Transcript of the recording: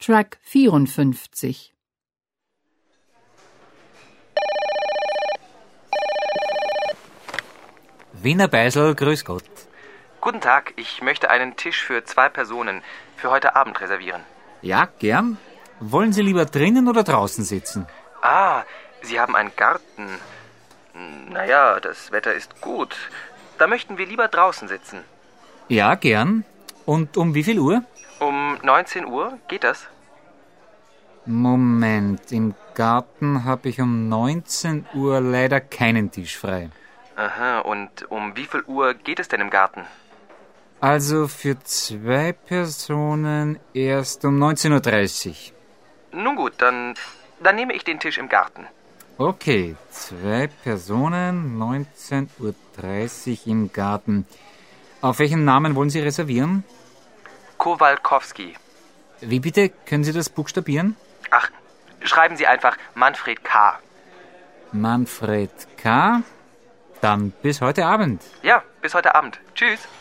Track 54. Wiener Beisel, grüß Gott. Guten Tag, ich möchte einen Tisch für 2 Personen für heute Abend reservieren. Ja, gern. Wollen Sie lieber drinnen oder draußen sitzen? Ah, Sie haben einen Garten. Naja, das Wetter ist gut. Da möchten wir lieber draußen sitzen. Ja, gern. Und um wie viel Uhr? Um 19 Uhr, geht das? Moment, im Garten habe ich um 19 Uhr leider keinen Tisch frei. Aha, und um wie viel Uhr geht es denn im Garten? Also für 2 Personen erst um 19:30 Uhr. Nun gut, dann nehme ich den Tisch im Garten. Okay, 2 Personen, 19:30 Uhr im Garten. Auf welchen Namen wollen Sie reservieren? Kowalkowski. Wie bitte? Können Sie das buchstabieren? Ach, schreiben Sie einfach Manfred K. Manfred K. Dann bis heute Abend. Ja, bis heute Abend. Tschüss.